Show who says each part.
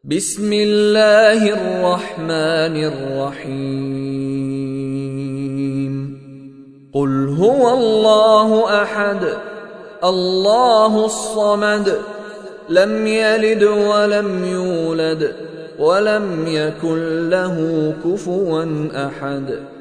Speaker 1: بسم الله الرحمن الرحيم قل هو الله أحد الله الصمد لم يلد ولم يولد ولم يكن له كفوا أحد